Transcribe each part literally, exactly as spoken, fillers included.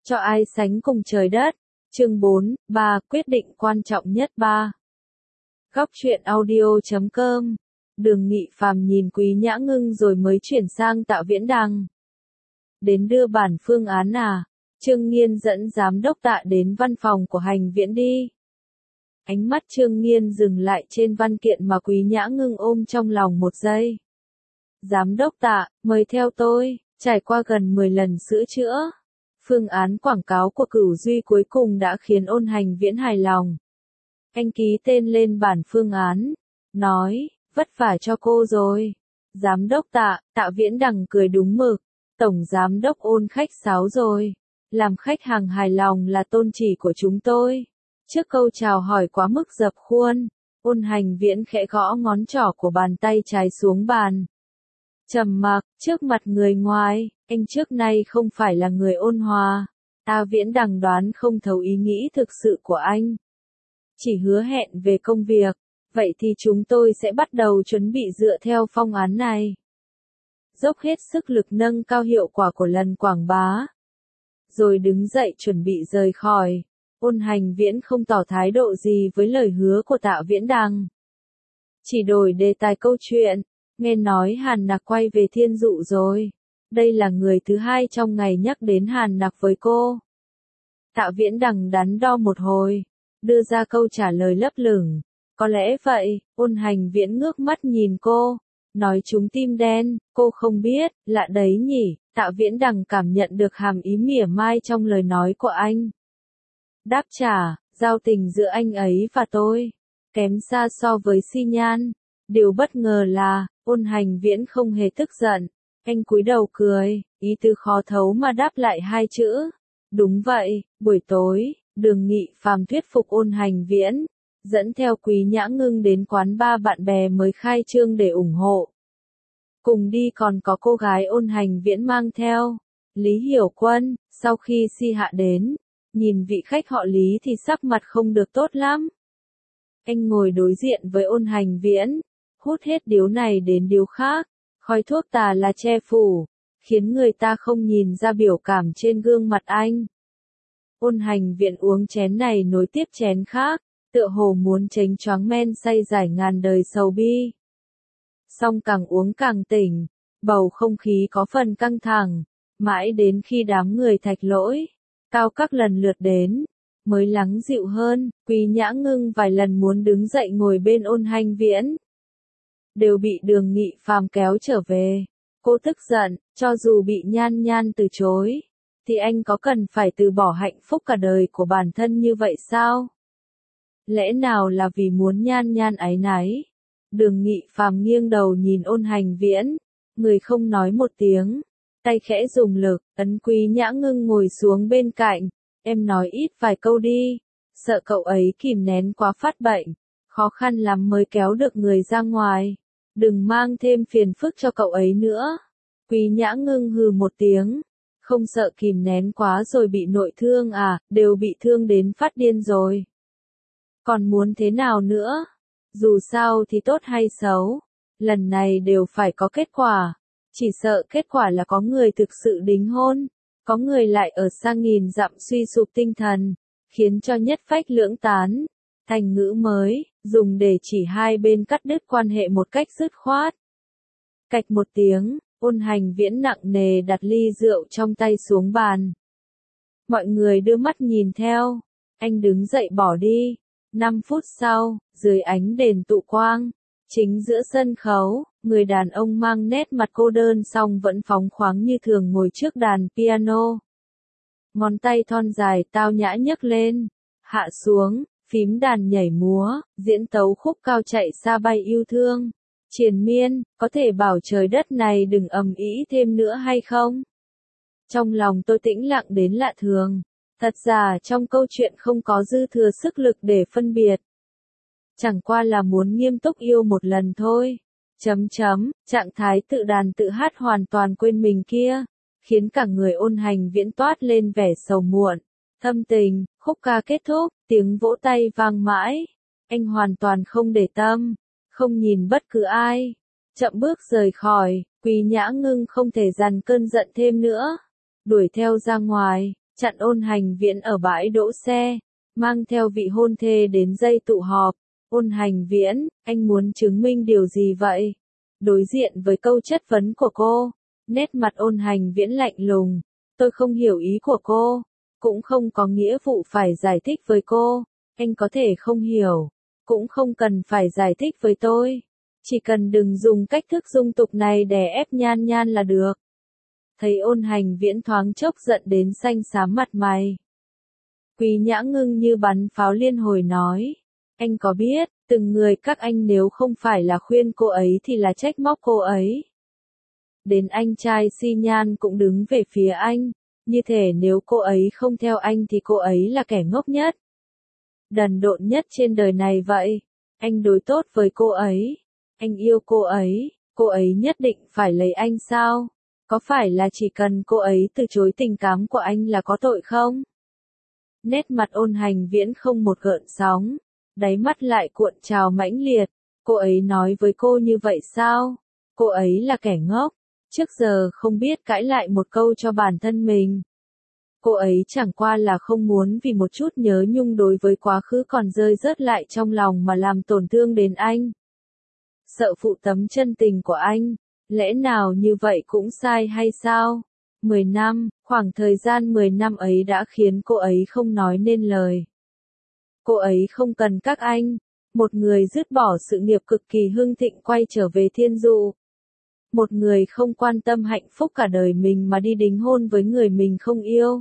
Cho ai sánh cùng trời đất. Chương bốn, ba, quyết định quan trọng nhất ba. Góc truyện audio chấm com. Đường Nghị Phàm nhìn Quý Nhã Ngưng rồi mới chuyển sang Tạ Viễn Đằng. Đến đưa bản phương án à? Trương Nghiên dẫn giám đốc Tạ đến văn phòng của Hành Viễn đi. Ánh mắt Trương Nghiên dừng lại trên văn kiện mà Quý Nhã Ngưng ôm trong lòng một giây. Giám đốc Tạ, mời theo tôi. Trải qua gần mười lần sửa chữa, phương án quảng cáo của Cửu Duy cuối cùng đã khiến Ôn Hành Viễn hài lòng. Anh ký tên lên bản phương án, nói, vất vả cho cô rồi. Giám đốc Tạ, Tạ Viễn Đằng cười đúng mực. Tổng giám đốc Ôn khách sáo rồi. Làm khách hàng hài lòng là tôn chỉ của chúng tôi. Trước câu chào hỏi quá mức dập khuôn, Ôn Hành Viễn khẽ gõ ngón trỏ của bàn tay trái xuống bàn. Trầm mặc, trước mặt người ngoài, anh trước nay không phải là người ôn hòa. Tạ Viễn Đằng đoán không thấu ý nghĩ thực sự của anh. Chỉ hứa hẹn về công việc, vậy thì chúng tôi sẽ bắt đầu chuẩn bị dựa theo phương án này. Dốc hết sức lực nâng cao hiệu quả của lần quảng bá. Rồi đứng dậy chuẩn bị rời khỏi. Ôn Hành Viễn không tỏ thái độ gì với lời hứa của Tạ Viễn Đằng. Chỉ đổi đề tài câu chuyện. Nghe nói Hàn Nặc quay về Thiên Dụ rồi. Đây là người thứ hai trong ngày nhắc đến Hàn Nặc với cô. Tạ Viễn Đằng đắn đo một hồi, đưa ra câu trả lời lấp lửng. Có lẽ vậy. Ôn Hành Viễn ngước mắt nhìn cô, nói trúng tim đen, cô không biết, lạ đấy nhỉ. Tạ Viễn Đằng cảm nhận được hàm ý mỉa mai trong lời nói của anh. Đáp trả, giao tình giữa anh ấy và tôi kém xa so với Si Nhan. Điều bất ngờ là, Ôn Hành Viễn không hề tức giận. Anh cúi đầu cười, ý tứ khó thấu mà đáp lại hai chữ. Đúng vậy. Buổi tối, Đường Nghị Phàm thuyết phục Ôn Hành Viễn, dẫn theo Quý Nhã Ngưng đến quán bar bạn bè mới khai trương để ủng hộ. Cùng đi còn có cô gái Ôn Hành Viễn mang theo, Lý Hiểu Quân. Sau khi Si Hạ đến, nhìn vị khách họ Lý thì sắc mặt không được tốt lắm. Anh ngồi đối diện với Ôn Hành Viễn, hút hết điếu này đến điếu khác, khói thuốc tà là che phủ, khiến người ta không nhìn ra biểu cảm trên gương mặt anh. Ôn Hành Viễn uống chén này nối tiếp chén khác, tựa hồ muốn tránh choáng men say giải ngàn đời sầu bi. Song càng uống càng tỉnh, bầu không khí có phần căng thẳng, mãi đến khi đám người Thạch Lỗi, Cao các lần lượt đến, mới lắng dịu hơn. Quý Nhã Ngưng vài lần muốn đứng dậy ngồi bên Ôn Hành Viễn, đều bị Đường Nghị Phàm kéo trở về. Cô tức giận, cho dù bị Nhan Nhan từ chối, thì anh có cần phải từ bỏ hạnh phúc cả đời của bản thân như vậy sao? Lẽ nào là vì muốn Nhan Nhan áy náy? Đường Nghị Phàm nghiêng đầu nhìn Ôn Hành Viễn, người không nói một tiếng, tay khẽ dùng lực, ấn Quý Nhã Ngưng ngồi xuống bên cạnh. Em nói ít vài câu đi, sợ cậu ấy kìm nén quá phát bệnh, khó khăn lắm mới kéo được người ra ngoài. Đừng mang thêm phiền phức cho cậu ấy nữa. Quý Nhã Ngưng hừ một tiếng, không sợ kìm nén quá rồi bị nội thương à, đều bị thương đến phát điên rồi. Còn muốn thế nào nữa? Dù sao thì tốt hay xấu, lần này đều phải có kết quả. Chỉ sợ kết quả là có người thực sự đính hôn, có người lại ở xa nghìn dặm suy sụp tinh thần, khiến cho nhất phách lưỡng tán. Thành ngữ mới, dùng để chỉ hai bên cắt đứt quan hệ một cách dứt khoát. Cạch một tiếng, Ôn Hành Viễn nặng nề đặt ly rượu trong tay xuống bàn. Mọi người đưa mắt nhìn theo, anh đứng dậy bỏ đi. Năm phút sau, dưới ánh đèn tụ quang, chính giữa sân khấu, người đàn ông mang nét mặt cô đơn song vẫn phóng khoáng như thường ngồi trước đàn piano. Ngón tay thon dài tao nhã nhấc lên, hạ xuống, phím đàn nhảy múa, diễn tấu khúc cao chạy xa bay yêu thương. Triền miên, có thể bảo trời đất này đừng ầm ĩ thêm nữa hay không? Trong lòng tôi tĩnh lặng đến lạ thường. Thật ra trong câu chuyện không có dư thừa sức lực để phân biệt. Chẳng qua là muốn nghiêm túc yêu một lần thôi. Chấm chấm, trạng thái tự đàn tự hát hoàn toàn quên mình kia, khiến cả người Ôn Hành Viễn toát lên vẻ sầu muộn. Thâm tình, khúc ca kết thúc, tiếng vỗ tay vang mãi. Anh hoàn toàn không để tâm, không nhìn bất cứ ai. Chậm bước rời khỏi, Quý Nhã Ngưng không thể dằn cơn giận thêm nữa. Đuổi theo ra ngoài, chặn Ôn Hành Viễn ở bãi đỗ xe, mang theo vị hôn thê đến dây tụ họp. Ôn Hành Viễn, anh muốn chứng minh điều gì vậy? Đối diện với câu chất vấn của cô, nét mặt Ôn Hành Viễn lạnh lùng. Tôi không hiểu ý của cô, cũng không có nghĩa vụ phải giải thích với cô. Anh có thể không hiểu, cũng không cần phải giải thích với tôi. Chỉ cần đừng dùng cách thức dung tục này để ép Nhan Nhan là được. Thấy Ôn Hành Viễn thoáng chốc giận đến xanh xám mặt mày. Quý Nhã Ngưng như bắn pháo liên hồi nói. Anh có biết, từng người các anh nếu không phải là khuyên cô ấy thì là trách móc cô ấy. Đến anh trai Si Nhan cũng đứng về phía anh, như thể nếu cô ấy không theo anh thì cô ấy là kẻ ngốc nhất, đần độn nhất trên đời này vậy. Anh đối tốt với cô ấy, anh yêu cô ấy, cô ấy nhất định phải lấy anh sao? Có phải là chỉ cần cô ấy từ chối tình cảm của anh là có tội không? Nét mặt Ôn Hành Viễn không một gợn sóng, đáy mắt lại cuộn trào mãnh liệt. Cô ấy nói với cô như vậy sao? Cô ấy là kẻ ngốc, trước giờ không biết cãi lại một câu cho bản thân mình. Cô ấy chẳng qua là không muốn vì một chút nhớ nhung đối với quá khứ còn rơi rớt lại trong lòng mà làm tổn thương đến anh. Sợ phụ tấm chân tình của anh, lẽ nào như vậy cũng sai hay sao? Mười năm, khoảng thời gian mười năm ấy đã khiến cô ấy không nói nên lời. Cô ấy không cần các anh, một người dứt bỏ sự nghiệp cực kỳ hưng thịnh quay trở về Thiên Dụ. Một người không quan tâm hạnh phúc cả đời mình mà đi đính hôn với người mình không yêu.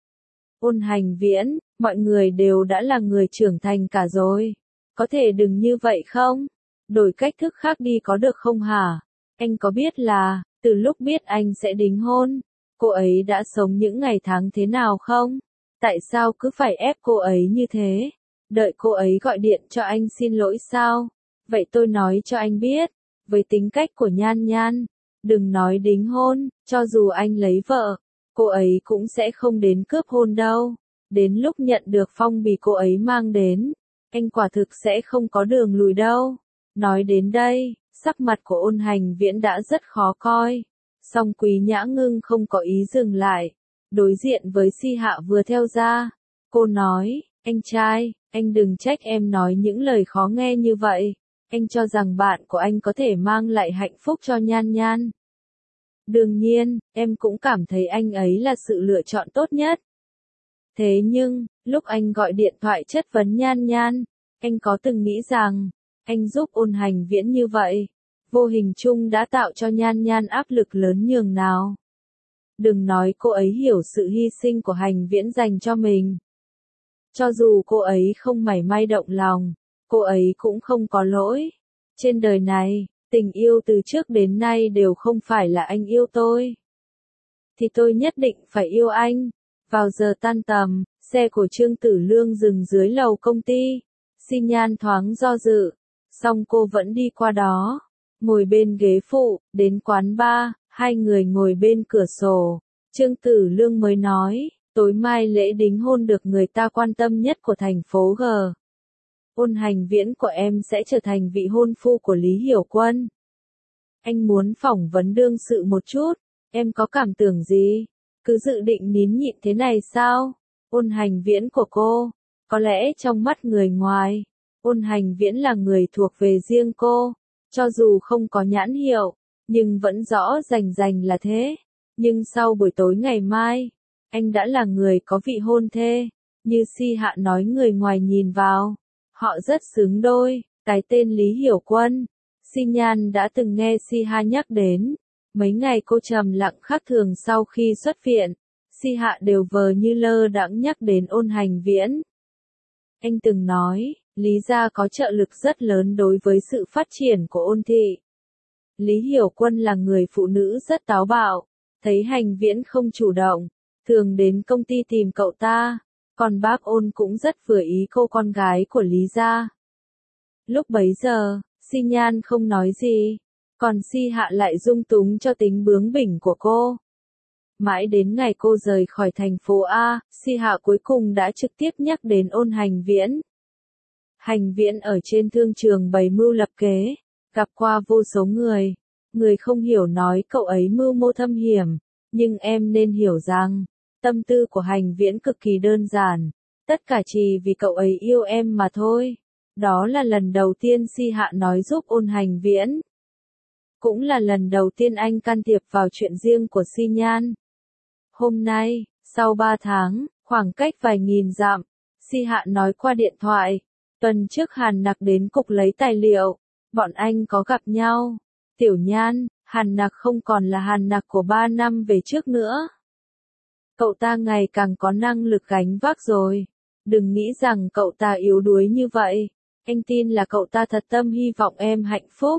Ôn Hành Viễn, mọi người đều đã là người trưởng thành cả rồi. Có thể đừng như vậy không? Đổi cách thức khác đi có được không hả? Anh có biết là, từ lúc biết anh sẽ đính hôn, cô ấy đã sống những ngày tháng thế nào không? Tại sao cứ phải ép cô ấy như thế? Đợi cô ấy gọi điện cho anh xin lỗi sao? Vậy tôi nói cho anh biết, với tính cách của Nhan Nhan, đừng nói đính hôn, cho dù anh lấy vợ, cô ấy cũng sẽ không đến cướp hôn đâu. Đến lúc nhận được phong bì cô ấy mang đến, anh quả thực sẽ không có đường lùi đâu. Nói đến đây, sắc mặt của Ôn Hành Viễn đã rất khó coi. Song Quý Nhã Ngưng không có ý dừng lại. Đối diện với Si Hạ vừa theo ra, cô nói, anh trai, anh đừng trách em nói những lời khó nghe như vậy. Anh cho rằng bạn của anh có thể mang lại hạnh phúc cho Nhan Nhan. Đương nhiên, em cũng cảm thấy anh ấy là sự lựa chọn tốt nhất. Thế nhưng, lúc anh gọi điện thoại chất vấn Nhan Nhan, anh có từng nghĩ rằng, anh giúp Ôn Hành Viễn như vậy, vô hình chung đã tạo cho Nhan Nhan áp lực lớn nhường nào. Đừng nói cô ấy hiểu sự hy sinh của Hành Viễn dành cho mình. Cho dù cô ấy không mảy may động lòng, cô ấy cũng không có lỗi. Trên đời này, tình yêu từ trước đến nay đều không phải là anh yêu tôi, thì tôi nhất định phải yêu anh. Vào giờ tan tầm, xe của Trương Tử Lương dừng dưới lầu công ty. Si Nhan thoáng do dự, song cô vẫn đi qua đó, ngồi bên ghế phụ, đến quán bar, hai người ngồi bên cửa sổ. Trương Tử Lương mới nói, tối mai lễ đính hôn được người ta quan tâm nhất của thành phố G. Ôn Hành Viễn của em sẽ trở thành vị hôn phu của Lý Hiểu Quân. Anh muốn phỏng vấn đương sự một chút, em có cảm tưởng gì? Cứ dự định nín nhịn thế này sao? Ôn Hành Viễn của cô, có lẽ trong mắt người ngoài, Ôn Hành Viễn là người thuộc về riêng cô, cho dù không có nhãn hiệu, nhưng vẫn rõ rành rành là thế. Nhưng sau buổi tối ngày mai, anh đã là người có vị hôn thê, như Si Hạ nói người ngoài nhìn vào, họ rất xứng đôi. Cái tên Lý Hiểu Quân, Si Nhan đã từng nghe Si Hạ nhắc đến. Mấy ngày cô trầm lặng khác thường sau khi xuất viện, Si Hạ đều vờ như lơ đãng nhắc đến Ôn Hành Viễn. Anh từng nói, Lý gia có trợ lực rất lớn đối với sự phát triển của Ôn thị. Lý Hiểu Quân là người phụ nữ rất táo bạo, thấy Hành Viễn không chủ động, thường đến công ty tìm cậu ta, còn bác Ôn cũng rất vừa ý cô con gái của Lý gia. Lúc bấy giờ, Si Nhan không nói gì, còn Si Hạ lại dung túng cho tính bướng bỉnh của cô. Mãi đến ngày cô rời khỏi thành phố A, Si Hạ cuối cùng đã trực tiếp nhắc đến Ôn Hành Viễn. Hành Viễn ở trên thương trường bày mưu lập kế, gặp qua vô số người. Người không hiểu nói cậu ấy mưu mô thâm hiểm, nhưng em nên hiểu rằng, Tâm tư của Hành Viễn cực kỳ đơn giản, tất cả chỉ vì cậu ấy yêu em mà thôi. Đó là lần đầu tiên Si Hạ nói giúp ôn Hành Viễn. Cũng là lần đầu tiên anh can thiệp vào chuyện riêng của Si Nhan. Hôm nay, sau ba tháng, khoảng cách vài nghìn dặm, Si Hạ nói qua điện thoại, tuần trước Hàn Nặc đến cục lấy tài liệu, bọn anh có gặp nhau. Tiểu Nhan, Hàn Nặc không còn là Hàn Nặc của ba năm về trước nữa. Cậu ta ngày càng có năng lực gánh vác rồi. Đừng nghĩ rằng cậu ta yếu đuối như vậy. Anh tin là cậu ta thật tâm hy vọng em hạnh phúc.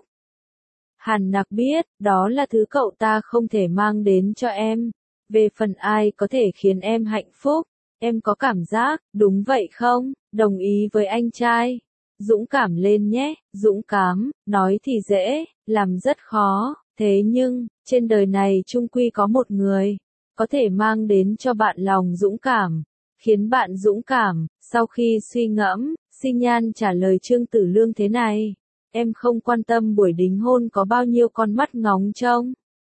Hàn Nặc biết, đó là thứ cậu ta không thể mang đến cho em. Về phần ai có thể khiến em hạnh phúc, em có cảm giác, đúng vậy không? Đồng ý với anh trai. Dũng cảm lên nhé, dũng cảm, nói thì dễ, làm rất khó. Thế nhưng, trên đời này chung quy có một người, có thể mang đến cho bạn lòng dũng cảm, khiến bạn dũng cảm. Sau khi suy ngẫm, Si Nhan trả lời Trương Tử Lương thế này, em không quan tâm buổi đính hôn có bao nhiêu con mắt ngóng trông.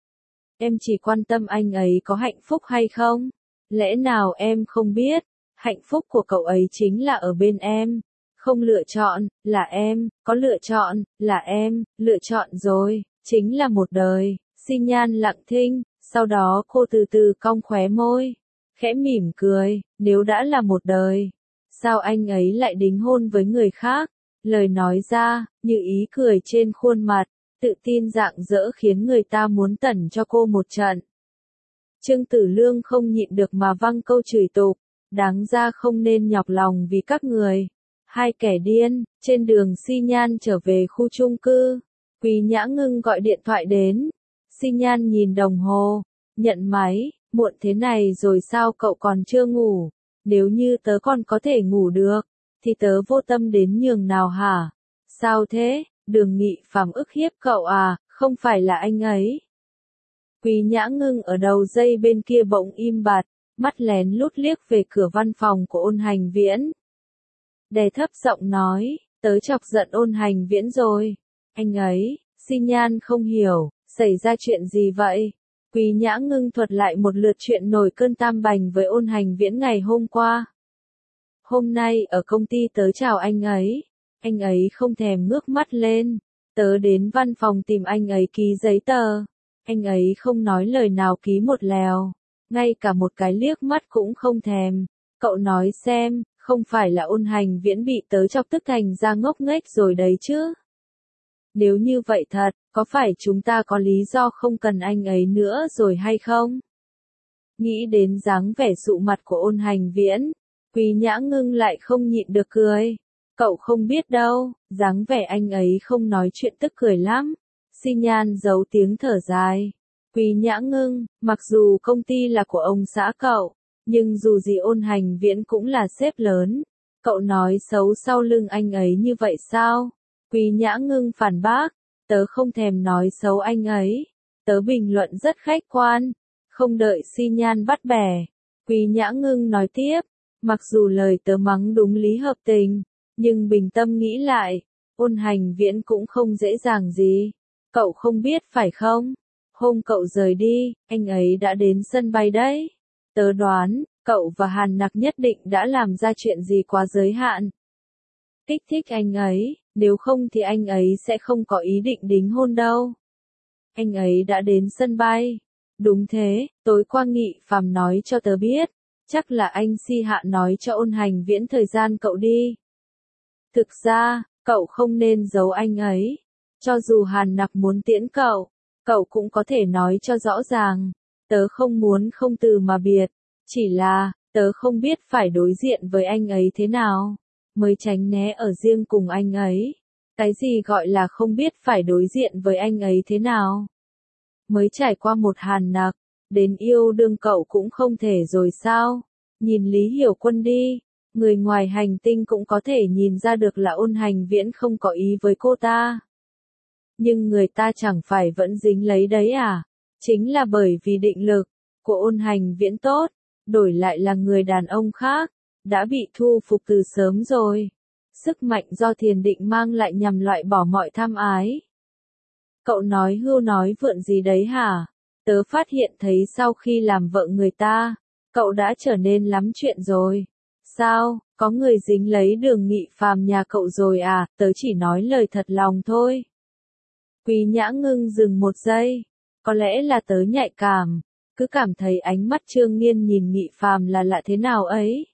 Em chỉ quan tâm anh ấy có hạnh phúc hay không. Lẽ nào em không biết, hạnh phúc của cậu ấy chính là ở bên em. Không lựa chọn, là em, có lựa chọn, là em, lựa chọn rồi, chính là một đời. Si Nhan lặng thinh, sau đó cô từ từ cong khóe môi, khẽ mỉm cười, nếu đã là một đời, sao anh ấy lại đính hôn với người khác? Lời nói ra, như ý cười trên khuôn mặt, tự tin rạng rỡ khiến người ta muốn tẩn cho cô một trận. Trương Tử Lương không nhịn được mà văng câu chửi tục, đáng ra không nên nhọc lòng vì các người. Hai kẻ điên, trên đường Si Nhan trở về khu chung cư, Quý Nhã Ngưng gọi điện thoại đến. Si Nhan nhìn đồng hồ, nhận máy, muộn thế này rồi sao cậu còn chưa ngủ? Nếu như tớ còn có thể ngủ được, thì tớ vô tâm đến nhường nào hả? Sao thế, Đường Nghị Phàm ức hiếp cậu à, không phải là anh ấy. Quý Nhã Ngưng ở đầu dây bên kia bỗng im bặt, mắt lén lút liếc về cửa văn phòng của ôn Hành Viễn. Đè thấp giọng nói, tớ chọc giận ôn Hành Viễn rồi. Anh ấy, Si Nhan không hiểu, xảy ra chuyện gì vậy? Quý Nhã Ngưng thuật lại một lượt chuyện nổi cơn tam bành với ôn Hành Viễn ngày hôm qua. Hôm nay ở công ty tớ chào anh ấy, anh ấy không thèm ngước mắt lên. Tớ đến văn phòng tìm anh ấy ký giấy tờ, anh ấy không nói lời nào ký một lèo, ngay cả một cái liếc mắt cũng không thèm. Cậu nói xem, không phải là ôn Hành Viễn bị tớ chọc tức thành ra ngốc nghếch rồi đấy chứ? Nếu như vậy thật, có phải chúng ta có lý do không cần anh ấy nữa rồi hay không? Nghĩ đến dáng vẻ sụ mặt của ôn Hành Viễn, Quý Nhã Ngưng lại không nhịn được cười. Cậu không biết đâu, dáng vẻ anh ấy không nói chuyện tức cười lắm. Si Nhan giấu tiếng thở dài. Quý Nhã Ngưng, mặc dù công ty là của ông xã cậu, nhưng dù gì ôn Hành Viễn cũng là sếp lớn. Cậu nói xấu sau lưng anh ấy như vậy sao? Quý Nhã Ngưng phản bác, tớ không thèm nói xấu anh ấy. Tớ bình luận rất khách quan. Không đợi Si Nhan bắt bẻ, Quý Nhã Ngưng nói tiếp, mặc dù lời tớ mắng đúng lý hợp tình, nhưng bình tâm nghĩ lại, ôn Hành Viễn cũng không dễ dàng gì. Cậu không biết phải không? Hôm cậu rời đi, anh ấy đã đến sân bay đấy. Tớ đoán, cậu và Hàn Nặc nhất định đã làm ra chuyện gì quá giới hạn. Kích thích anh ấy, nếu không thì anh ấy sẽ không có ý định đính hôn đâu. Anh ấy đã đến sân bay. Đúng thế, tối qua Nghị Phàm nói cho tớ biết, chắc là anh Si Hạ nói cho ôn Hành Viễn thời gian cậu đi. Thực ra, cậu không nên giấu anh ấy. Cho dù Hàn Nặc muốn tiễn cậu, cậu cũng có thể nói cho rõ ràng. Tớ không muốn không từ mà biệt, chỉ là, tớ không biết phải đối diện với anh ấy thế nào, mới tránh né ở riêng cùng anh ấy. Cái gì gọi là không biết phải đối diện với anh ấy thế nào? Mới trải qua một Hàn Nặc, đến yêu đương cậu cũng không thể rồi sao? Nhìn Lý Hiểu Quân đi, người ngoài hành tinh cũng có thể nhìn ra được là ôn Hành Viễn không có ý với cô ta. Nhưng người ta chẳng phải vẫn dính lấy đấy à? Chính là bởi vì định lực của ôn Hành Viễn tốt, đổi lại là người đàn ông khác, đã bị thu phục từ sớm rồi. Sức mạnh do thiền định mang lại nhằm loại bỏ mọi tham ái. Cậu nói hưu nói vượn gì đấy hả? Tớ phát hiện thấy sau khi làm vợ người ta, cậu đã trở nên lắm chuyện rồi. Sao, có người dính lấy Đường Nghị Phàm nhà cậu rồi à, tớ chỉ nói lời thật lòng thôi. Quý Nhã Ngưng dừng một giây, có lẽ là tớ nhạy cảm, cứ cảm thấy ánh mắt Trương Nghiên nhìn Nghị Phàm là lạ thế nào ấy.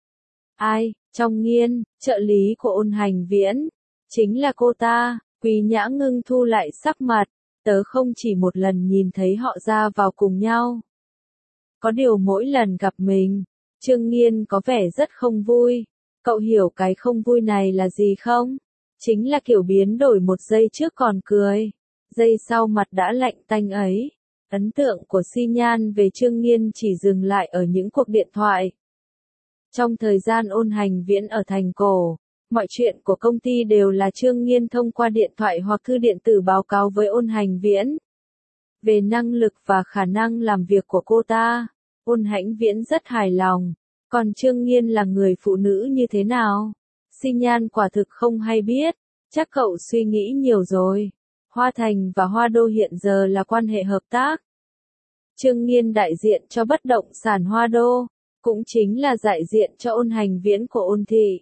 Ai, trong Nghiên, trợ lý của Ôn Hành Viễn, chính là cô ta. Quý Nhã Ngưng thu lại sắc mặt, tớ không chỉ một lần nhìn thấy họ ra vào cùng nhau. Có điều mỗi lần gặp mình, Trương Nghiên có vẻ rất không vui. Cậu hiểu cái không vui này là gì không? Chính là kiểu biến đổi một giây trước còn cười, giây sau mặt đã lạnh tanh ấy. Ấn tượng của Xi Nhan về Trương Nghiên chỉ dừng lại ở những cuộc điện thoại. Trong thời gian Ôn Hành Viễn ở thành cổ, mọi chuyện của công ty đều là Trương Nghiên thông qua điện thoại hoặc thư điện tử báo cáo với Ôn Hành Viễn. Về năng lực và khả năng làm việc của cô ta, Ôn Hành Viễn rất hài lòng. Còn Trương Nghiên là người phụ nữ như thế nào? Xi Nhan quả thực không hay biết, chắc cậu suy nghĩ nhiều rồi. Hoa Thành và Hoa Đô hiện giờ là quan hệ hợp tác. Trương Nghiên đại diện cho bất động sản Hoa Đô, cũng chính là đại diện cho Ôn Hành Viễn của Ôn Thị.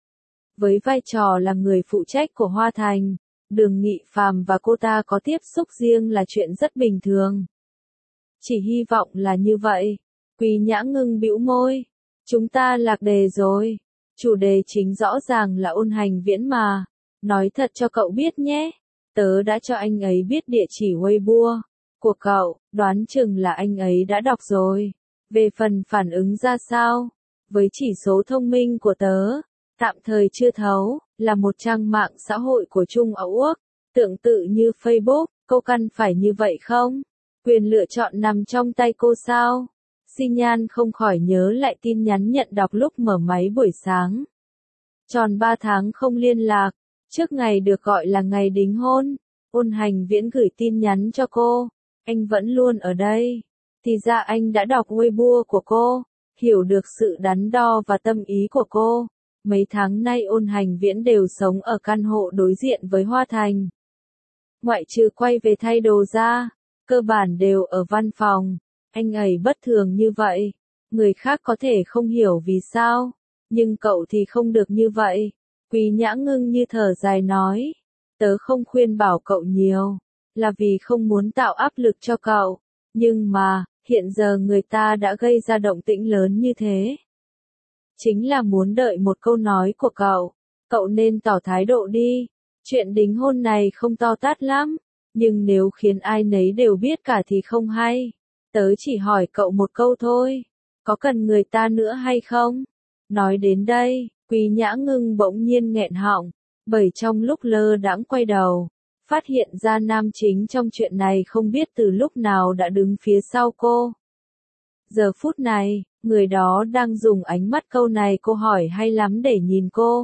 Với vai trò là người phụ trách của Hoa Thành, Đường Nghị Phàm và cô ta có tiếp xúc riêng là chuyện rất bình thường. Chỉ hy vọng là như vậy. Quý Nhã Ngưng bĩu môi. Chúng ta lạc đề rồi. Chủ đề chính rõ ràng là Ôn Hành Viễn mà. Nói thật cho cậu biết nhé. Tớ đã cho anh ấy biết địa chỉ Weibo của cậu, đoán chừng là anh ấy đã đọc rồi. Về phần phản ứng ra sao? Với chỉ số thông minh của tớ, tạm thời chưa thấu, là một trang mạng xã hội của Trung Âu Quốc, tương tự như Facebook, cô cần phải như vậy không? Quyền lựa chọn nằm trong tay cô sao? Xi Nhan không khỏi nhớ lại tin nhắn nhận đọc lúc mở máy buổi sáng. Tròn ba tháng không liên lạc, trước ngày được gọi là ngày đính hôn, Ôn Hành Viễn gửi tin nhắn cho cô, anh vẫn luôn ở đây. Thì ra anh đã đọc Weibo của cô, hiểu được sự đắn đo và tâm ý của cô. Mấy tháng nay Ôn Hành Viễn đều sống ở căn hộ đối diện với Hoa Thành. Ngoại trừ quay về thay đồ ra, cơ bản đều ở văn phòng. Anh ấy bất thường như vậy, người khác có thể không hiểu vì sao, nhưng cậu thì không được như vậy. Quý Nhã Ngưng như thở dài nói, tớ không khuyên bảo cậu nhiều, là vì không muốn tạo áp lực cho cậu, nhưng mà, hiện giờ người ta đã gây ra động tĩnh lớn như thế. Chính là muốn đợi một câu nói của cậu, cậu nên tỏ thái độ đi. Chuyện đính hôn này không to tát lắm, nhưng nếu khiến ai nấy đều biết cả thì không hay. Tớ chỉ hỏi cậu một câu thôi, có cần người ta nữa hay không? Nói đến đây, Quý Nhã Ngưng bỗng nhiên nghẹn họng, bởi trong lúc lơ đãng quay đầu, phát hiện ra nam chính trong chuyện này không biết từ lúc nào đã đứng phía sau cô. Giờ phút này, người đó đang dùng ánh mắt câu này cô hỏi hay lắm để nhìn cô.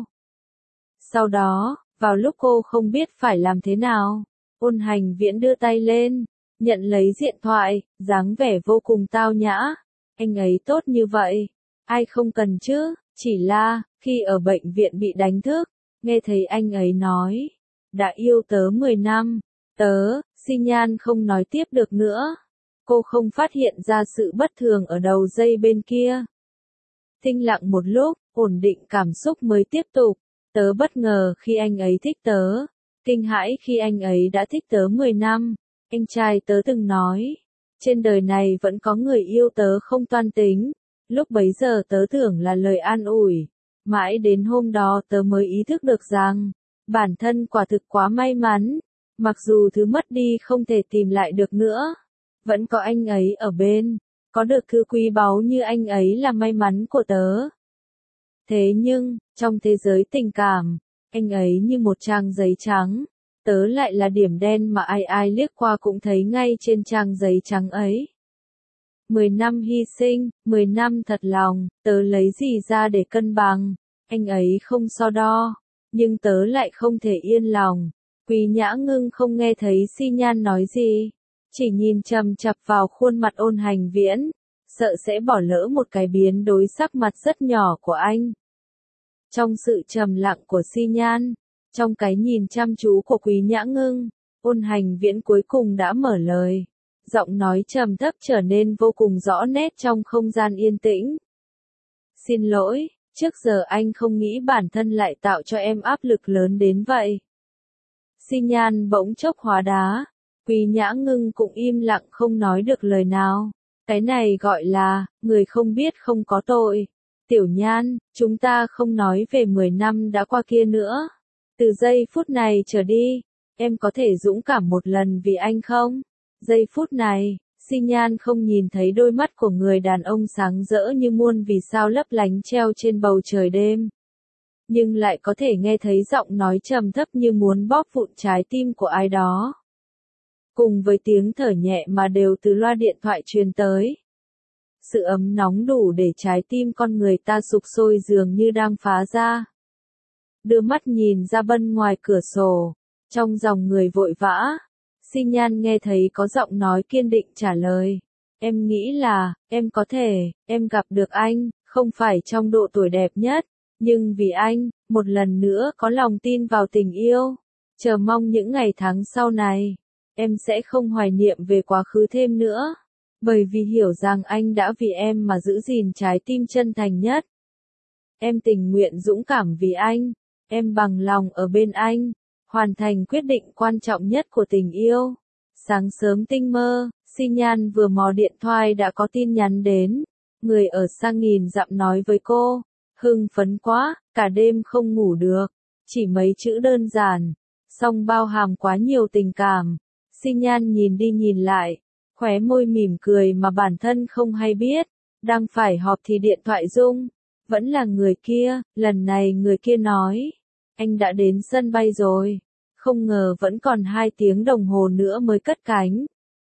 Sau đó, vào lúc cô không biết phải làm thế nào, Ôn Hành Viễn đưa tay lên, nhận lấy điện thoại, dáng vẻ vô cùng tao nhã. Anh ấy tốt như vậy, ai không cần chứ, chỉ là, khi ở bệnh viện bị đánh thức, nghe thấy anh ấy nói, đã yêu tớ mười năm, tớ, Xi Nhan không nói tiếp được nữa. Cô không phát hiện ra sự bất thường ở đầu dây bên kia. Thinh lặng một lúc, ổn định cảm xúc mới tiếp tục. Tớ bất ngờ khi anh ấy thích tớ, kinh hãi khi anh ấy đã thích tớ mười năm. Anh trai tớ từng nói, trên đời này vẫn có người yêu tớ không toan tính. Lúc bấy giờ tớ tưởng là lời an ủi. Mãi đến hôm đó tớ mới ý thức được rằng, bản thân quả thực quá may mắn. Mặc dù thứ mất đi không thể tìm lại được nữa, vẫn có anh ấy ở bên. Có được thứ quý báu như anh ấy là may mắn của tớ. Thế nhưng, trong thế giới tình cảm, anh ấy như một trang giấy trắng. Tớ lại là điểm đen mà ai ai liếc qua cũng thấy ngay trên trang giấy trắng ấy. Mười năm hy sinh, mười năm thật lòng, tớ lấy gì ra để cân bằng. Anh ấy không so đo, nhưng tớ lại không thể yên lòng. Quý Nhã Ngưng không nghe thấy Xi Nhan nói gì, chỉ nhìn chằm chằm vào khuôn mặt Ôn Hành Viễn, sợ sẽ bỏ lỡ một cái biến đổi sắc mặt rất nhỏ của anh. Trong sự trầm lặng của Xi Nhan, trong cái nhìn chăm chú của Quý Nhã Ngưng, Ôn Hành Viễn cuối cùng đã mở lời. Giọng nói trầm thấp trở nên vô cùng rõ nét trong không gian yên tĩnh. Xin lỗi, trước giờ anh không nghĩ bản thân lại tạo cho em áp lực lớn đến vậy. Xi Nhan bỗng chốc hóa đá, Quý Nhã Ngưng cũng im lặng không nói được lời nào. Cái này gọi là, người không biết không có tội. Tiểu Nhan, chúng ta không nói về mười năm đã qua kia nữa. Từ giây phút này trở đi, em có thể dũng cảm một lần vì anh không? Giây phút này, Xi Nhan không nhìn thấy đôi mắt của người đàn ông sáng rỡ như muôn vì sao lấp lánh treo trên bầu trời đêm. Nhưng lại có thể nghe thấy giọng nói trầm thấp như muốn bóp vụn trái tim của ai đó. Cùng với tiếng thở nhẹ mà đều từ loa điện thoại truyền tới. Sự ấm nóng đủ để trái tim con người ta sục sôi dường như đang phá ra. Đưa mắt nhìn ra bên ngoài cửa sổ, trong dòng người vội vã, Xi Nhan nghe thấy có giọng nói kiên định trả lời. Em nghĩ là, em có thể, em gặp được anh, không phải trong độ tuổi đẹp nhất, nhưng vì anh, một lần nữa có lòng tin vào tình yêu. Chờ mong những ngày tháng sau này, em sẽ không hoài niệm về quá khứ thêm nữa. Bởi vì hiểu rằng anh đã vì em mà giữ gìn trái tim chân thành nhất. Em tình nguyện dũng cảm vì anh, em bằng lòng ở bên anh, hoàn thành quyết định quan trọng nhất của tình yêu. Sáng sớm tinh mơ, Xi Nhan vừa mò điện thoại đã có tin nhắn đến. Người ở xa nghìn dặm nói với cô, hưng phấn quá, cả đêm không ngủ được. Chỉ mấy chữ đơn giản, song bao hàm quá nhiều tình cảm. Xi Nhan nhìn đi nhìn lại, khóe môi mỉm cười mà bản thân không hay biết. Đang phải họp thì điện thoại rung. Vẫn là người kia, lần này người kia nói. Anh đã đến sân bay rồi. Không ngờ vẫn còn hai tiếng đồng hồ nữa mới cất cánh.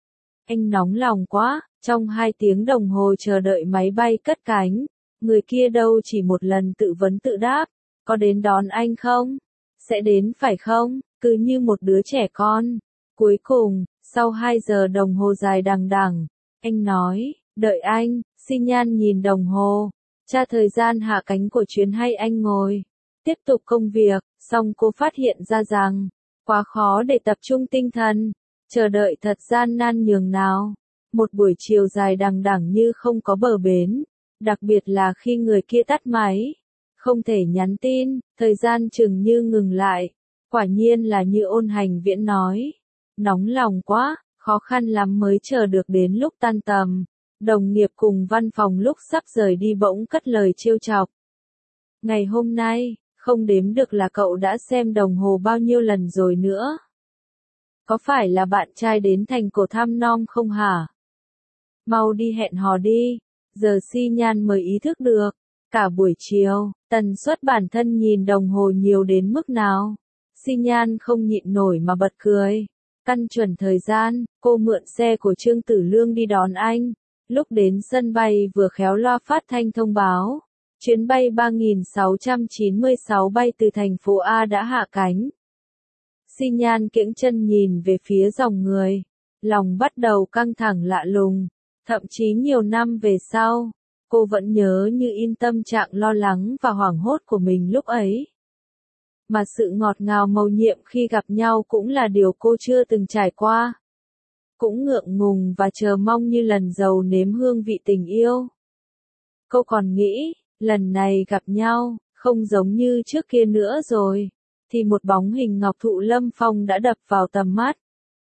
Anh nóng lòng quá, trong hai tiếng đồng hồ chờ đợi máy bay cất cánh. Người kia đâu chỉ một lần tự vấn tự đáp. Có đến đón anh không? Sẽ đến phải không? Cứ như một đứa trẻ con. Cuối cùng, sau hai giờ đồng hồ dài đằng đằng, anh nói, đợi anh. Xi Nhan nhìn đồng hồ, tra thời gian hạ cánh của chuyến hay anh ngồi. Tiếp tục công việc, xong cô phát hiện ra rằng, quá khó để tập trung tinh thần, chờ đợi thật gian nan nhường nào. Một buổi chiều dài đằng đẵng như không có bờ bến, đặc biệt là khi người kia tắt máy, không thể nhắn tin, thời gian chừng như ngừng lại. Quả nhiên là như Ôn Hành Viễn nói, nóng lòng quá, khó khăn lắm mới chờ được đến lúc tan tầm. Đồng nghiệp cùng văn phòng lúc sắp rời đi bỗng cất lời trêu chọc. Ngày hôm nay, không đếm được là cậu đã xem đồng hồ bao nhiêu lần rồi nữa. Có phải là bạn trai đến thành cổ thăm nom không hả? Mau đi hẹn hò đi. Giờ Xi Nhan mới ý thức được. Cả buổi chiều, tần suất bản thân nhìn đồng hồ nhiều đến mức nào. Xi Nhan không nhịn nổi mà bật cười. Căn chuẩn thời gian, cô mượn xe của Trương Tử Lương đi đón anh. Lúc đến sân bay vừa khéo loa phát thanh thông báo. Chuyến bay ba nghìn sáu trăm chín mươi sáu bay từ thành phố A đã hạ cánh. Xi Nhan kiễng chân nhìn về phía dòng người. Lòng bắt đầu căng thẳng lạ lùng. Thậm chí nhiều năm về sau, cô vẫn nhớ như in tâm trạng lo lắng và hoảng hốt của mình lúc ấy. Mà sự ngọt ngào mầu nhiệm khi gặp nhau cũng là điều cô chưa từng trải qua. Cũng ngượng ngùng và chờ mong như lần đầu nếm hương vị tình yêu. Cô còn nghĩ, lần này gặp nhau, không giống như trước kia nữa rồi, thì một bóng hình Ngọc Thụ Lâm Phong đã đập vào tầm mắt.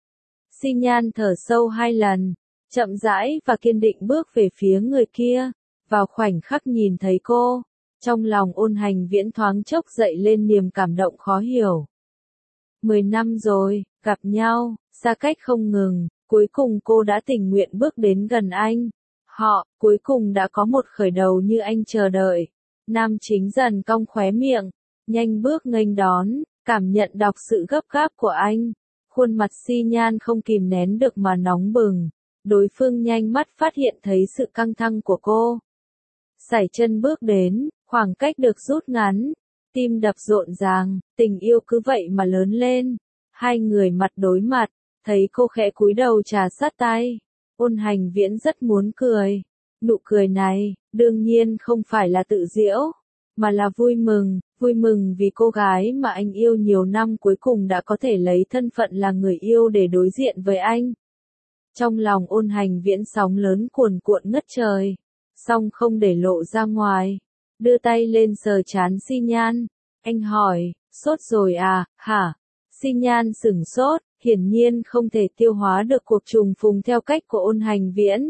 Xi Nhan thở sâu hai lần, chậm rãi và kiên định bước về phía người kia, vào khoảnh khắc nhìn thấy cô, trong lòng Ôn Hành Viễn thoáng chốc dậy lên niềm cảm động khó hiểu. Mười năm rồi, gặp nhau, xa cách không ngừng, cuối cùng cô đã tình nguyện bước đến gần anh. Họ, cuối cùng đã có một khởi đầu như anh chờ đợi. Nam chính dần cong khóe miệng, nhanh bước nghênh đón, cảm nhận đọc sự gấp gáp của anh. Khuôn mặt Xi Nhan không kìm nén được mà nóng bừng. Đối phương nhanh mắt phát hiện thấy sự căng thẳng của cô. Sải chân bước đến, khoảng cách được rút ngắn. Tim đập rộn ràng, tình yêu cứ vậy mà lớn lên. Hai người mặt đối mặt, thấy cô khẽ cúi đầu trà sát tay. Ôn Hành Viễn rất muốn cười. Nụ cười này, đương nhiên không phải là tự giễu, mà là vui mừng, vui mừng vì cô gái mà anh yêu nhiều năm cuối cùng đã có thể lấy thân phận là người yêu để đối diện với anh. Trong lòng Ôn Hành Viễn sóng lớn cuồn cuộn ngất trời, song không để lộ ra ngoài, đưa tay lên sờ trán Xi Nhan. Anh hỏi, sốt rồi à, hả? Xi Nhan sửng sốt, hiển nhiên không thể tiêu hóa được cuộc trùng phùng theo cách của Ôn Hành Viễn.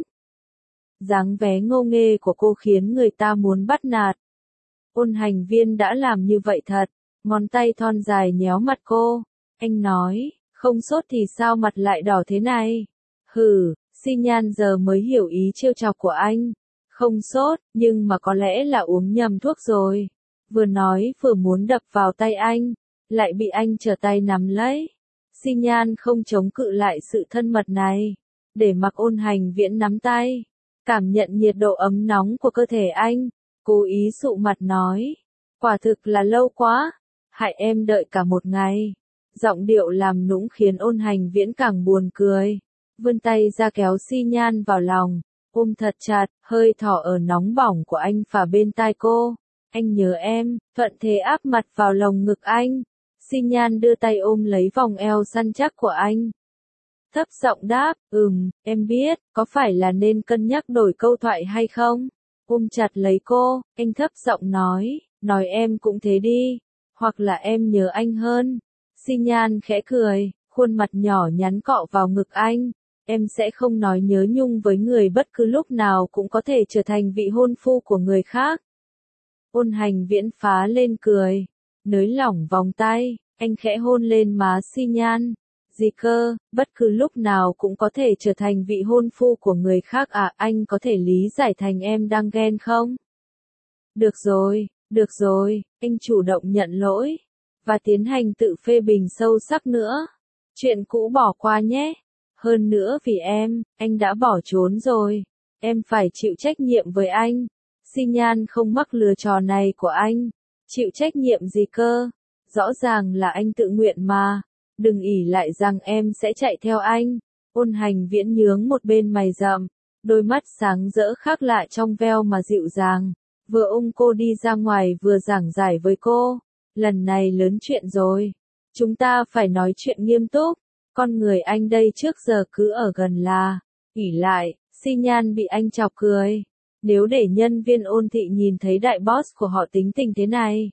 Dáng vẻ ngô nghê của cô khiến người ta muốn bắt nạt. Ôn Hành Viễn đã làm như vậy thật, ngón tay thon dài nhéo mặt cô. Anh nói, không sốt thì sao mặt lại đỏ thế này? Hừ, Xi Nhan giờ mới hiểu ý trêu chọc của anh. Không sốt, nhưng mà có lẽ là uống nhầm thuốc rồi. Vừa nói vừa muốn đập vào tay anh, lại bị anh trở tay nắm lấy. Xi Nhan không chống cự lại sự thân mật này, để mặc Ôn Hành Viễn nắm tay, cảm nhận nhiệt độ ấm nóng của cơ thể anh, cố ý sụ mặt nói, quả thực là lâu quá, hại em đợi cả một ngày. Giọng điệu làm nũng khiến Ôn Hành Viễn càng buồn cười, vươn tay ra kéo Xi Nhan vào lòng, ôm thật chặt, hơi thở ở nóng bỏng của anh phả bên tai cô. Anh nhớ em, thuận thế áp mặt vào lồng ngực anh. Xi Nhan đưa tay ôm lấy vòng eo săn chắc của anh. Thấp giọng đáp, ừm, em biết, có phải là nên cân nhắc đổi câu thoại hay không? Ôm chặt lấy cô, anh thấp giọng nói, nói em cũng thế đi, hoặc là em nhớ anh hơn. Xi Nhan khẽ cười, khuôn mặt nhỏ nhắn cọ vào ngực anh. Em sẽ không nói nhớ nhung với người bất cứ lúc nào cũng có thể trở thành vị hôn phu của người khác. Ôn Hành Viễn phá lên cười, nới lỏng vòng tay, anh khẽ hôn lên má Xi Nhan. Gì cơ, bất cứ lúc nào cũng có thể trở thành vị hôn phu của người khác à, anh có thể lý giải thành em đang ghen không? Được rồi, được rồi, anh chủ động nhận lỗi, và tiến hành tự phê bình sâu sắc nữa. Chuyện cũ bỏ qua nhé. Hơn nữa vì em, anh đã bỏ trốn rồi. Em phải chịu trách nhiệm với anh. Xi Nhan không mắc lừa trò này của anh. Chịu trách nhiệm gì cơ? Rõ ràng là anh tự nguyện mà. Đừng ỷ lại rằng em sẽ chạy theo anh. Ôn Hành Viễn nhướng một bên mày rậm, đôi mắt sáng rỡ khác lạ trong veo mà dịu dàng. Vừa ôm cô đi ra ngoài vừa giảng giải với cô. Lần này lớn chuyện rồi. Chúng ta phải nói chuyện nghiêm túc. Con người anh đây trước giờ cứ ở gần là ỷ lại. Xi Nhan bị anh chọc cười. Nếu để nhân viên Ôn thị nhìn thấy đại boss của họ tính tình thế này,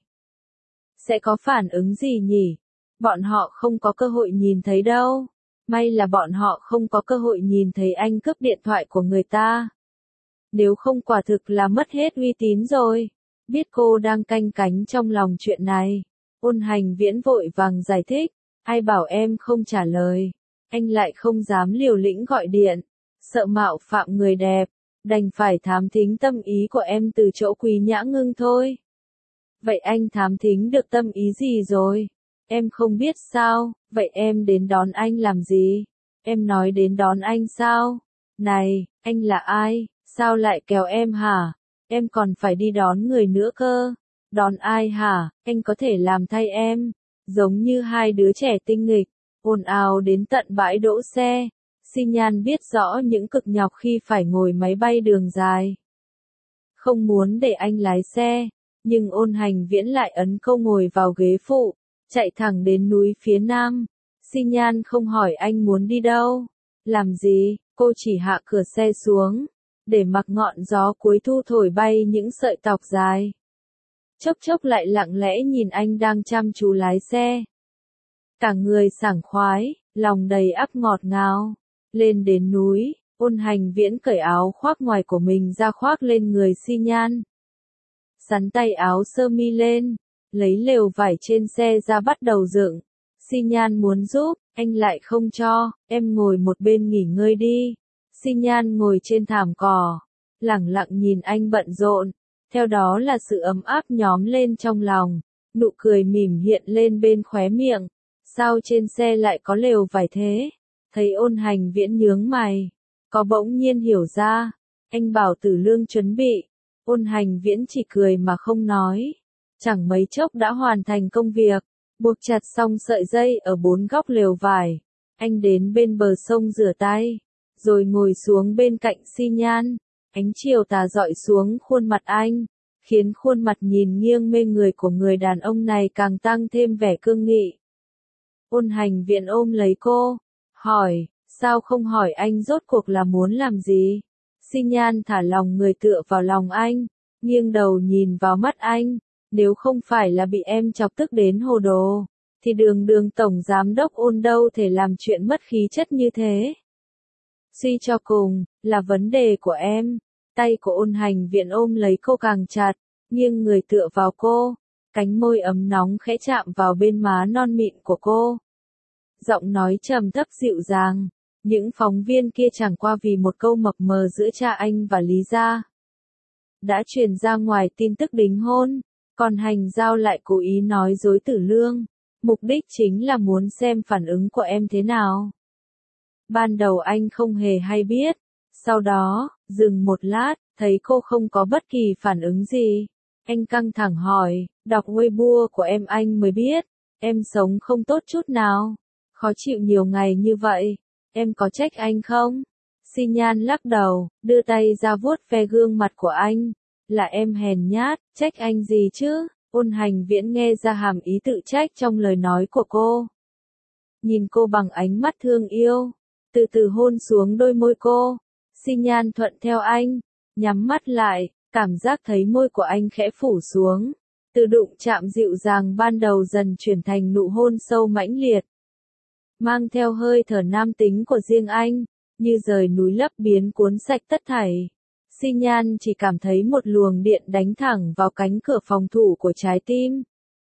sẽ có phản ứng gì nhỉ? Bọn họ không có cơ hội nhìn thấy đâu. May là bọn họ không có cơ hội nhìn thấy anh cướp điện thoại của người ta. Nếu không quả thực là mất hết uy tín rồi. Biết cô đang canh cánh trong lòng chuyện này, Ôn Hành Viễn vội vàng giải thích. Ai bảo em không trả lời. Anh lại không dám liều lĩnh gọi điện. Sợ mạo phạm người đẹp. Đành phải thám thính tâm ý của em từ chỗ Quý Nhã Ngưng thôi. Vậy anh thám thính được tâm ý gì rồi? Em không biết sao, vậy em đến đón anh làm gì? Em nói đến đón anh sao? Này, anh là ai? Sao lại kéo em hả? Em còn phải đi đón người nữa cơ. Đón ai hả? Anh có thể làm thay em. Giống như hai đứa trẻ tinh nghịch, ồn ào đến tận bãi đỗ xe. Xi Nhan biết rõ những cực nhọc khi phải ngồi máy bay đường dài. Không muốn để anh lái xe, nhưng Ôn Hành Viễn lại ấn câu ngồi vào ghế phụ, chạy thẳng đến núi phía nam. Xi Nhan không hỏi anh muốn đi đâu, làm gì, cô chỉ hạ cửa xe xuống, để mặc ngọn gió cuối thu thổi bay những sợi tóc dài. Chốc chốc lại lặng lẽ nhìn anh đang chăm chú lái xe. Cả người sảng khoái, lòng đầy ắp ngọt ngào. Lên đến núi, Ôn Hành Viễn cởi áo khoác ngoài của mình ra khoác lên người Xi Nhan. Sắn tay áo sơ mi lên, lấy lều vải trên xe ra bắt đầu dựng. Xi Nhan muốn giúp, anh lại không cho, em ngồi một bên nghỉ ngơi đi. Xi Nhan ngồi trên thảm cỏ, lẳng lặng nhìn anh bận rộn. Theo đó là sự ấm áp nhóm lên trong lòng, nụ cười mỉm hiện lên bên khóe miệng. Sao trên xe lại có lều vải thế? Thấy Ôn Hành Viễn nhướng mày, có bỗng nhiên hiểu ra, anh bảo Tử Lương chuẩn bị. Ôn Hành Viễn chỉ cười mà không nói. Chẳng mấy chốc đã hoàn thành công việc, buộc chặt xong sợi dây ở bốn góc lều vải. Anh đến bên bờ sông rửa tay, rồi ngồi xuống bên cạnh Xi Nhan. Ánh chiều tà dọi xuống khuôn mặt anh, khiến khuôn mặt nhìn nghiêng mê người của người đàn ông này càng tăng thêm vẻ cương nghị. Ôn Hành Viễn ôm lấy cô, hỏi, Sao không hỏi anh rốt cuộc là muốn làm gì? Xi Nhan thả lòng người tựa vào lòng anh, nghiêng đầu nhìn vào mắt anh, nếu không phải là bị em chọc tức đến hồ đồ, thì đường đường tổng giám đốc Ôn đâu thể làm chuyện mất khí chất như thế. Suy cho cùng, là vấn đề của em. Tay của Ôn Hành Viễn ôm lấy cô càng chặt, nghiêng người tựa vào cô, cánh môi ấm nóng khẽ chạm vào bên má non mịn của cô. Giọng nói trầm thấp dịu dàng, những phóng viên kia chẳng qua vì một câu mập mờ giữa cha anh và Lý gia đã truyền ra ngoài tin tức đính hôn, còn Hành Giao lại cố ý nói dối Tử Lương, mục đích chính là muốn xem phản ứng của em thế nào. Ban đầu anh không hề hay biết, sau đó, dừng một lát, thấy cô không có bất kỳ phản ứng gì. Anh căng thẳng hỏi, đọc Weibo của em anh mới biết, em sống không tốt chút nào, khó chịu nhiều ngày như vậy, em có trách anh không? Xi Nhan lắc đầu, đưa tay ra vuốt ve gương mặt của anh, là em hèn nhát, trách anh gì chứ? Ôn Hành Viễn nghe ra hàm ý tự trách trong lời nói của cô. Nhìn cô bằng ánh mắt thương yêu, từ từ hôn xuống đôi môi cô. Xi Nhan thuận theo anh, nhắm mắt lại, cảm giác thấy môi của anh khẽ phủ xuống, từ đụng chạm dịu dàng ban đầu dần chuyển thành nụ hôn sâu mãnh liệt, mang theo hơi thở nam tính của riêng anh, như rời núi lấp biến cuốn sạch tất thảy. Xi Nhan chỉ cảm thấy một luồng điện đánh thẳng vào cánh cửa phòng thủ của trái tim.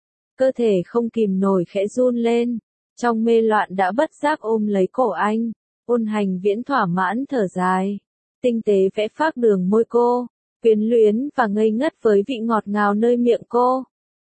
Cơ thể không kìm nổi khẽ run lên, trong mê loạn đã bất giác ôm lấy cổ anh. Ôn Hành Viễn thỏa mãn thở dài, tinh tế vẽ phác đường môi cô, quyến luyến và ngây ngất với vị ngọt ngào nơi miệng cô.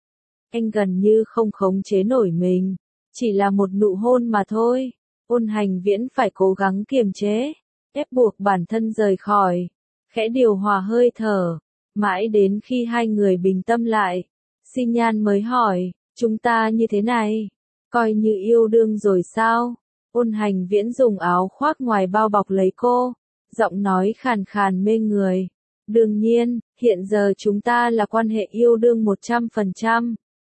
Anh gần như không khống chế nổi mình, chỉ là một nụ hôn mà thôi. Ôn Hành Viễn phải cố gắng kiềm chế, ép buộc bản thân rời khỏi, khẽ điều hòa hơi thở, mãi đến khi hai người bình tâm lại, Xi Nhan mới hỏi, chúng ta như thế này, coi như yêu đương rồi sao? Ôn Hành Viễn dùng áo khoác ngoài bao bọc lấy cô, giọng nói khàn khàn mê người. Đương nhiên, hiện giờ chúng ta là quan hệ yêu đương một trăm phần trăm.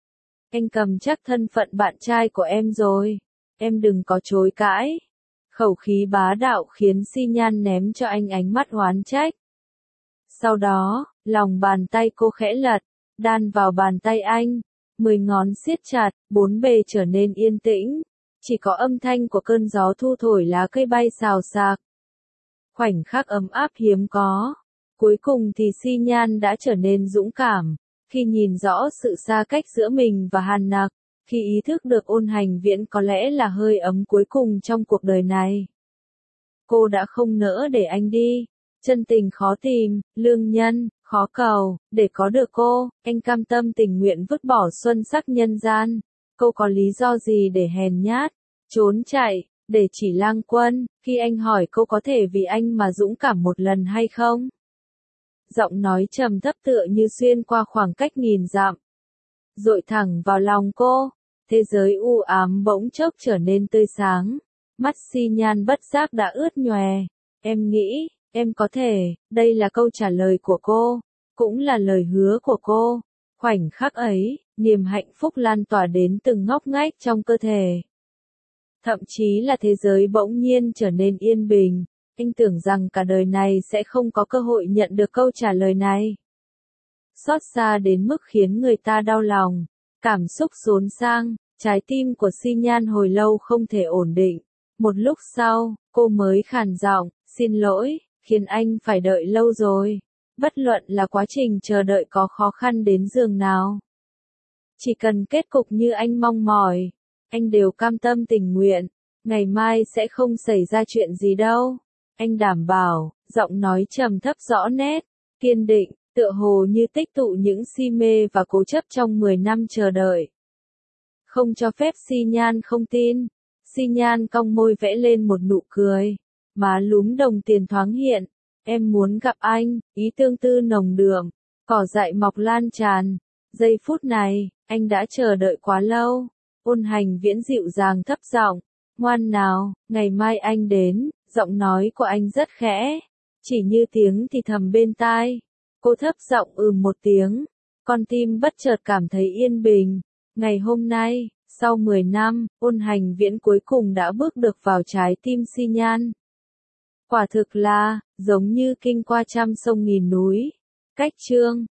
Anh cầm chắc thân phận bạn trai của em rồi, em đừng có chối cãi. Khẩu khí bá đạo khiến Xi Nhan ném cho anh ánh mắt oán trách. Sau đó, lòng bàn tay cô khẽ lật, đan vào bàn tay anh, mười ngón siết chặt, bốn bề trở nên yên tĩnh. Chỉ có âm thanh của cơn gió thu thổi lá cây bay xào xạc. Khoảnh khắc ấm áp hiếm có. Cuối cùng thì Xi Nhan đã trở nên dũng cảm, khi nhìn rõ sự xa cách giữa mình và Hàn Nặc, khi ý thức được Ôn Hành Viễn có lẽ là hơi ấm cuối cùng trong cuộc đời này. Cô đã không nỡ để anh đi, chân tình khó tìm, lương nhân, khó cầu, để có được cô, anh cam tâm tình nguyện vứt bỏ xuân sắc nhân gian. Cô có lý do gì để hèn nhát, trốn chạy, để chỉ lang quân, khi anh hỏi cô có thể vì anh mà dũng cảm một lần hay không? Giọng nói trầm thấp tựa như xuyên qua khoảng cách nghìn dặm, dội thẳng vào lòng cô, thế giới u ám bỗng chốc trở nên tươi sáng, mắt Xi Nhan bất giác đã ướt nhòe. Em nghĩ, em có thể, đây là câu trả lời của cô, cũng là lời hứa của cô. Khoảnh khắc ấy, niềm hạnh phúc lan tỏa đến từng ngóc ngách trong cơ thể. Thậm chí là thế giới bỗng nhiên trở nên yên bình, anh tưởng rằng cả đời này sẽ không có cơ hội nhận được câu trả lời này. Xót xa đến mức khiến người ta đau lòng, cảm xúc xốn sang, trái tim của Xi Nhan hồi lâu không thể ổn định. Một lúc sau, cô mới khàn giọng, xin lỗi, khiến anh phải đợi lâu rồi. Bất luận là quá trình chờ đợi có khó khăn đến giường nào. Chỉ cần kết cục như anh mong mỏi, anh đều cam tâm tình nguyện, ngày mai sẽ không xảy ra chuyện gì đâu. Anh đảm bảo, giọng nói trầm thấp rõ nét, kiên định, tựa hồ như tích tụ những si mê và cố chấp trong mười năm chờ đợi. Không cho phép Xi Nhan không tin. Xi Nhan cong môi vẽ lên một nụ cười, má lúm đồng tiền thoáng hiện. Em muốn gặp anh, ý tương tư nồng đượm, cỏ dại mọc lan tràn. Giây phút này, anh đã chờ đợi quá lâu. Ôn Hành Viễn dịu dàng thấp giọng, ngoan nào, ngày mai anh đến. Giọng nói của anh rất khẽ, chỉ như tiếng thì thầm bên tai. Cô thấp giọng ừm một tiếng, con tim bất chợt cảm thấy yên bình. Ngày hôm nay, Sau mười năm, Ôn Hành Viễn cuối cùng đã bước được vào trái tim Xi Nhan. Quả thực là, giống như kinh qua trăm sông nghìn núi. Cách chương